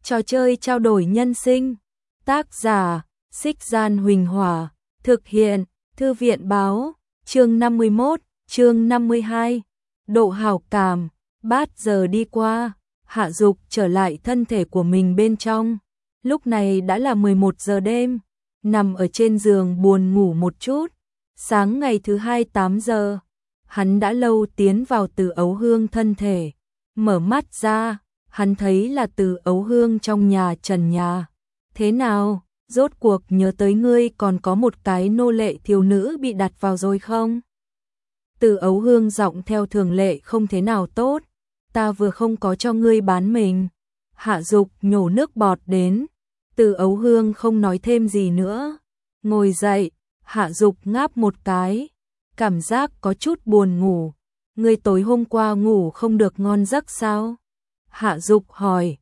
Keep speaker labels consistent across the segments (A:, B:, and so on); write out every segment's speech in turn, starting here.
A: Trò chơi trao đổi nhân sinh. Tác giả, Xích Gian Huỳnh Hỏa. Thực hiện, Thư viện Báo. Chương 51, chương 52. Độ hảo cảm. Bát giờ đi qua, Hạ Dục trở lại thân thể của mình bên trong. Lúc này đã là 11 giờ đêm, nằm ở trên giường buồn ngủ một chút. Sáng ngày thứ hai 8 giờ, hắn đã lâu tiến vào Từ Ấu Hương thân thể. Mở mắt ra, hắn thấy là Từ Ấu Hương trong nhà trần nhà. Thế nào, rốt cuộc nhớ tới ngươi còn có một cái nô lệ thiếu nữ bị đặt vào rồi không? Từ Ấu Hương giọng theo thường lệ không thế nào tốt. Ta vừa không có cho ngươi bán mình. Hạ Dục nhổ nước bọt đến. Từ Ấu Hương không nói thêm gì nữa. Ngồi dậy, Hạ Dục ngáp một cái. Cảm giác có chút buồn ngủ. Ngươi tối hôm qua ngủ không được ngon giấc sao? Hạ Dục hỏi.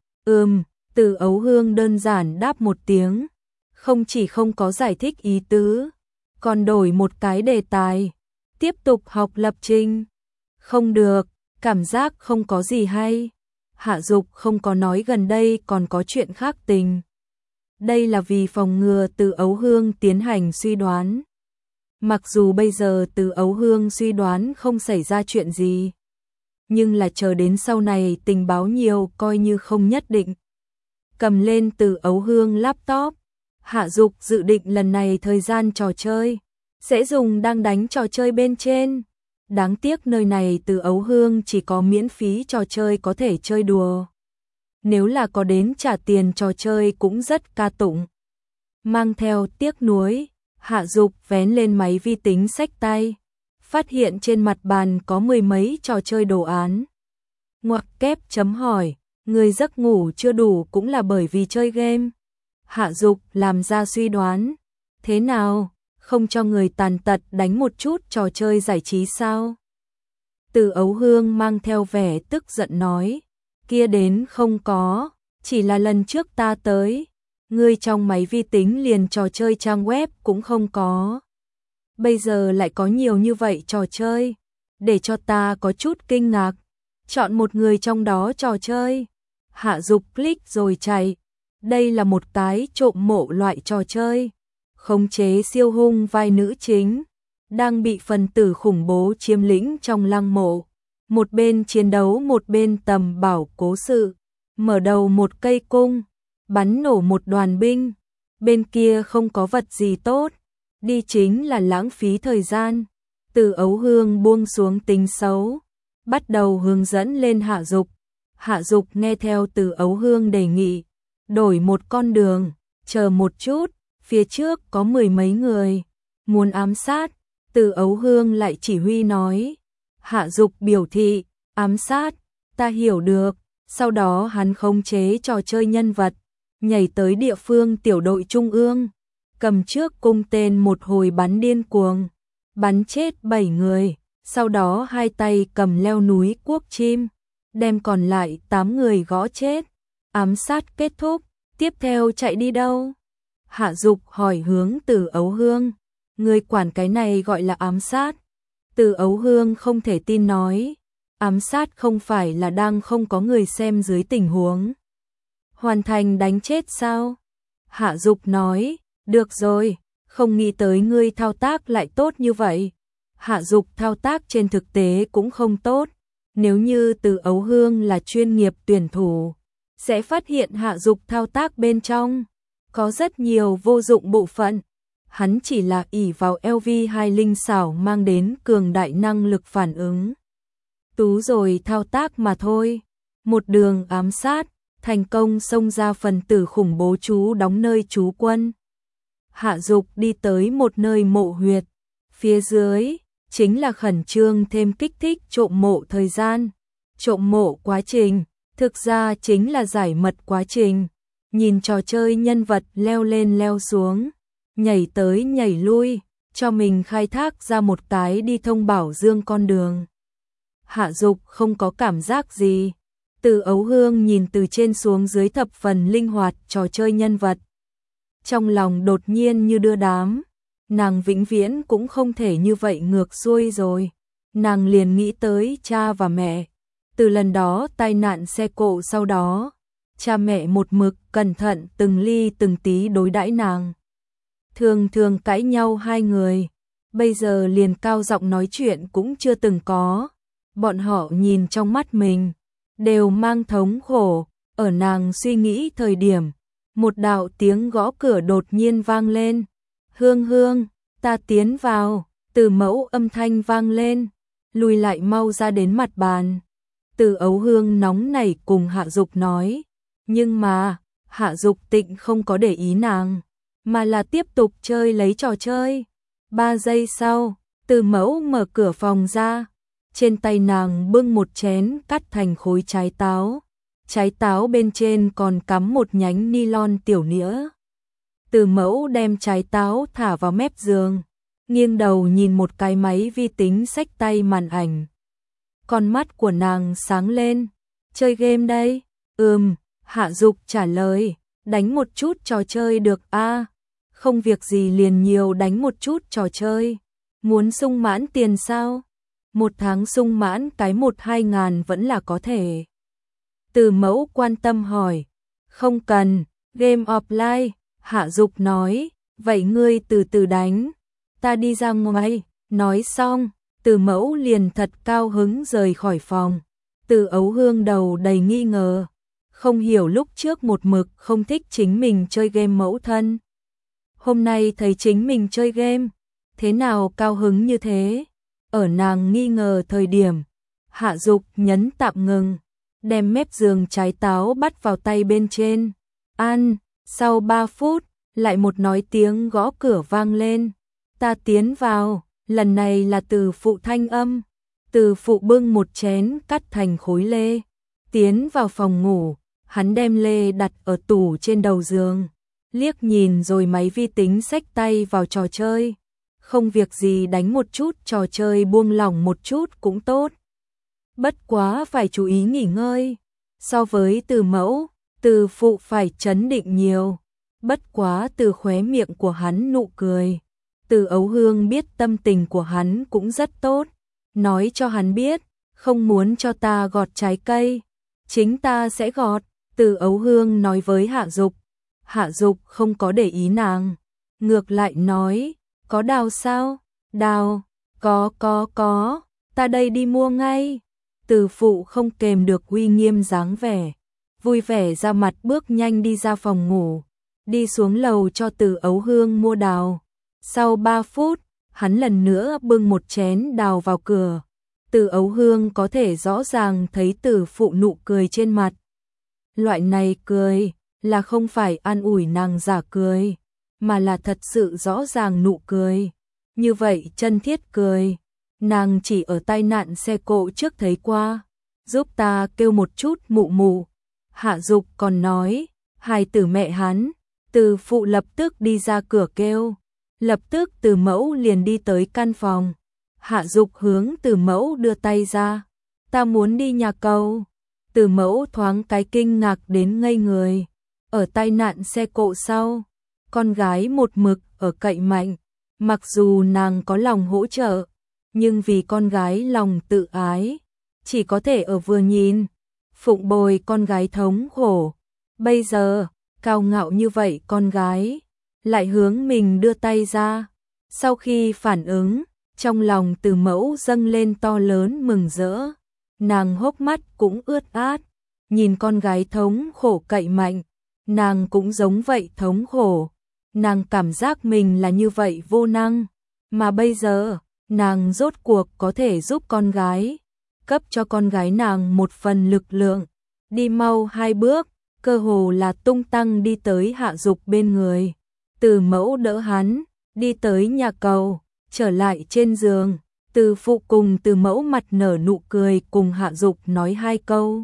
A: Từ Ấu Hương đơn giản đáp một tiếng. Không chỉ không có giải thích ý tứ, còn đổi một cái đề tài. Tiếp tục học lập trình. Không được, cảm giác không có gì hay. Hạ Dục không có nói gần đây còn có chuyện khác tình. Đây là vì phòng ngừa Từ Ấu Hương tiến hành suy đoán. Mặc dù bây giờ Từ Ấu Hương suy đoán không xảy ra chuyện gì, nhưng là chờ đến sau này tình báo nhiều coi như không nhất định. Cầm lên Từ Ấu Hương laptop, Hạ Dục dự định lần này thời gian trò chơi sẽ dùng đang đánh trò chơi bên trên. Đáng tiếc nơi này Từ Ấu Hương chỉ có miễn phí trò chơi có thể chơi đùa. Nếu là có đến trả tiền trò chơi cũng rất ca tụng. Mang theo tiếc nuối, Hạ Dục vén lên máy vi tính xách tay, phát hiện trên mặt bàn có mười mấy trò chơi đồ án. Ngoặc kép chấm hỏi, người giấc ngủ chưa đủ cũng là bởi vì chơi game. Hạ Dục làm ra suy đoán. Thế nào, không cho người tàn tật đánh một chút trò chơi giải trí sao? Từ Ấu Hương mang theo vẻ tức giận nói. Kia đến không có, chỉ là lần trước ta tới, ngươi trong máy vi tính liền trò chơi trang web cũng không có. Bây giờ lại có nhiều như vậy trò chơi, để cho ta có chút kinh ngạc. Chọn một người trong đó trò chơi. Hạ Dục click rồi chạy. Đây là một cái trộm mộ loại trò chơi. Khống chế siêu hung vai nữ chính, đang bị phần tử khủng bố chiếm lĩnh trong lăng mộ. Một bên chiến đấu một bên tầm bảo cố sự. Mở đầu một cây cung, bắn nổ một đoàn binh. Bên kia không có vật gì tốt, đi chính là lãng phí thời gian. Từ Ấu Hương buông xuống tính xấu, bắt đầu hướng dẫn lên Hạ Dục. Hạ Dục nghe theo Từ Ấu Hương đề nghị, đổi một con đường, chờ một chút, phía trước có mười mấy người muốn ám sát. Từ Ấu Hương lại chỉ huy nói. Hạ Dục biểu thị, ám sát, ta hiểu được. Sau đó hắn khống chế trò chơi nhân vật, nhảy tới địa phương tiểu đội trung ương, cầm trước cung tên một hồi bắn điên cuồng, bắn chết 7 người, sau đó hai tay cầm leo núi cuốc chim, đem còn lại 8 người gõ chết. Ám sát kết thúc, tiếp theo chạy đi đâu? Hạ Dục hỏi hướng Từ Ấu Hương. Người quản cái này gọi là ám sát? Từ Ấu Hương không thể tin nói. Ám sát không phải là đang không có người xem dưới tình huống hoàn thành đánh chết sao? Hạ Dục nói, được rồi, không nghĩ tới ngươi thao tác lại tốt như vậy. Hạ Dục thao tác trên thực tế cũng không tốt. Nếu như Từ Ấu Hương là chuyên nghiệp tuyển thủ, sẽ phát hiện Hạ Dục thao tác bên trong có rất nhiều vô dụng bộ phận. Hắn chỉ là ỷ vào LV2 linh xảo mang đến cường đại năng lực phản ứng tú rồi thao tác mà thôi. Một đường ám sát, thành công xông ra phần tử khủng bố trú đóng nơi trú quân. Hạ Dục đi tới một nơi mộ huyệt, phía dưới chính là khẩn trương thêm kích thích trộm mộ thời gian. Trộm mộ quá trình, thực ra chính là giải mật quá trình. Nhìn trò chơi nhân vật leo lên leo xuống, nhảy tới nhảy lui, cho mình khai thác ra một cái đi thông bảo dương con đường. Hạ Dục không có cảm giác gì. Từ Ấu Hương nhìn từ trên xuống dưới thập phần linh hoạt trò chơi nhân vật. Trong lòng đột nhiên như đưa đám. Nàng vĩnh viễn cũng không thể như vậy ngược xuôi rồi. Nàng liền nghĩ tới cha và mẹ. Từ lần đó tai nạn xe cộ sau đó, cha mẹ một mực cẩn thận từng ly từng tí đối đãi nàng. Thường thường cãi nhau hai người, bây giờ liền cao giọng nói chuyện cũng chưa từng có. Bọn họ nhìn trong mắt mình, đều mang thống khổ. Ở nàng suy nghĩ thời điểm, một đạo tiếng gõ cửa đột nhiên vang lên. Hương Hương, ta tiến vào. Từ Mẫu âm thanh vang lên, lùi lại mau ra đến mặt bàn. Từ Ấu Hương nóng nảy cùng Hạ Dục nói, nhưng mà Hạ Dục Tịnh không có để ý nàng, mà là tiếp tục chơi lấy trò chơi. 3 giây sau, Từ Mẫu mở cửa phòng ra, trên tay nàng bưng một chén cắt thành khối trái táo. Trái táo bên trên còn cắm một nhánh nylon tiểu nĩa. Từ Mẫu đem trái táo thả vào mép giường, nghiêng đầu nhìn một cái máy vi tính xách tay màn ảnh. Con mắt của nàng sáng lên, chơi game đây. Hạ Dục trả lời, đánh một chút trò chơi được a? Không việc gì liền nhiều đánh một chút trò chơi. Muốn sung mãn tiền sao? Một tháng sung mãn cái 1-2 ngàn vẫn là có thể. Từ Mẫu quan tâm hỏi, không cần, game offline. Hạ Dục nói, vậy ngươi từ từ đánh, ta đi ra ngoài. Nói xong, Từ Mẫu liền thật cao hứng rời khỏi phòng. Từ Ấu Hương đầu đầy nghi ngờ, không hiểu lúc trước một mực không thích chính mình chơi game mẫu thân. Hôm nay thấy chính mình chơi game, thế nào cao hứng như thế? Ở nàng nghi ngờ thời điểm, Hạ Dục nhấn tạm ngừng, đem mép giường trái táo bắt vào tay bên trên. Ăn, sau 3 phút, lại một nói tiếng gõ cửa vang lên. Ta tiến vào, lần này là Từ Phụ thanh âm. Từ Phụ bưng một chén cắt thành khối lê, tiến vào phòng ngủ, hắn đem lê đặt ở tủ trên đầu giường, liếc nhìn rồi máy vi tính xách tay vào trò chơi. Không việc gì đánh một chút trò chơi buông lỏng một chút cũng tốt. Bất quá phải chú ý nghỉ ngơi. So với Từ Mẫu, Từ Phụ phải trấn định nhiều. Bất quá từ khóe miệng của hắn nụ cười. Từ Ấu Hương biết tâm tình của hắn cũng rất tốt. Nói cho hắn biết, không muốn cho ta gọt trái cây, chính ta sẽ gọt. Từ Ấu Hương nói với Hạ Dục. Hạ Dục không có để ý nàng, ngược lại nói, có đào sao? Đào, có, ta đây đi mua ngay. Từ Phụ không kềm được uy nghiêm dáng vẻ, vui vẻ ra mặt bước nhanh đi ra phòng ngủ, đi xuống lầu cho Từ Ấu Hương mua đào. Sau 3 phút, hắn lần nữa bưng một chén đào vào cửa. Từ Ấu Hương có thể rõ ràng thấy Từ Phụ nụ cười trên mặt. Loại này cười là không phải an ủi nàng giả cười, mà là thật sự rõ ràng nụ cười. Như vậy chân thiết cười, nàng chỉ ở tai nạn xe cộ trước thấy qua. Giúp ta kêu một chút mụ mụ. Hạ Dục còn nói, hài tử mẹ hắn. Từ Phụ lập tức đi ra cửa kêu. Lập tức Từ Mẫu liền đi tới căn phòng. Hạ Dục hướng Từ Mẫu đưa tay ra. Ta muốn đi nhà cầu. Từ Mẫu thoáng cái kinh ngạc đến ngây người. Ở tai nạn xe cộ sau, con gái một mực ở cậy mạnh. Mặc dù nàng có lòng hỗ trợ, nhưng vì con gái lòng tự ái, chỉ có thể ở vừa nhìn, phụng bồi con gái thống khổ. Bây giờ, cao ngạo như vậy con gái, lại hướng mình đưa tay ra. Sau khi phản ứng, trong lòng Từ Mẫu dâng lên to lớn mừng rỡ. Nàng hốc mắt cũng ướt át, nhìn con gái thống khổ cậy mạnh, nàng cũng giống vậy thống khổ. Nàng cảm giác mình là như vậy vô năng, mà bây giờ, nàng rốt cuộc có thể giúp con gái, cấp cho con gái nàng một phần lực lượng. Đi mau 2 bước, cơ hồ là tung tăng đi tới Hạ Dục bên người. Từ Mẫu đỡ hắn, đi tới nhà cầu, trở lại trên giường. Từ Phụ cùng Từ Mẫu mặt nở nụ cười cùng Hạ Dục nói 2 câu.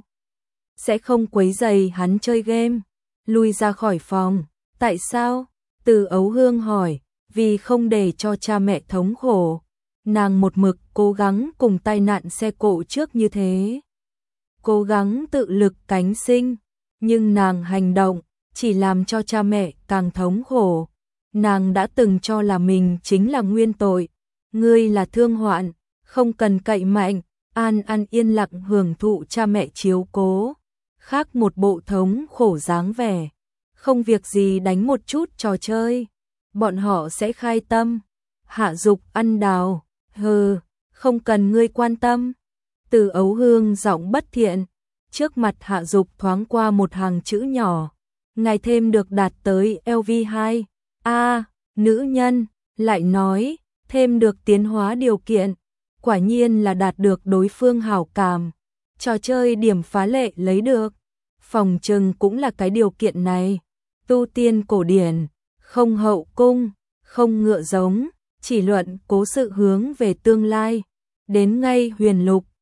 A: Sẽ không quấy rầy hắn chơi game, lui ra khỏi phòng. Tại sao? Từ Ấu Hương hỏi, vì không để cho cha mẹ thống khổ. Nàng một mực cố gắng cùng tai nạn xe cộ trước như thế. Cố gắng tự lực cánh sinh, nhưng nàng hành động chỉ làm cho cha mẹ càng thống khổ. Nàng đã từng cho là mình chính là nguyên tội. Ngươi là thương hoạn, không cần cậy mạnh, an yên lặng hưởng thụ cha mẹ chiếu cố. khác một bộ thống khổ dáng vẻ. Không việc gì đánh một chút trò chơi, bọn họ sẽ khai tâm. Hạ Dục ăn đào, hừ, không cần ngươi quan tâm. Từ Ấu Hương giọng bất thiện, trước mặt Hạ Dục thoáng qua một hàng chữ nhỏ. Ngài thêm được đạt tới LV2. Nữ nhân, lại nói, thêm được tiến hóa điều kiện. Quả nhiên là đạt được đối phương hảo cảm. Trò chơi điểm phá lệ lấy được. Phòng trừng cũng là cái điều kiện này. Tu tiên cổ điển, không hậu cung, không ngựa giống, chỉ luận cố sự hướng về tương lai. Đến ngay huyền lục,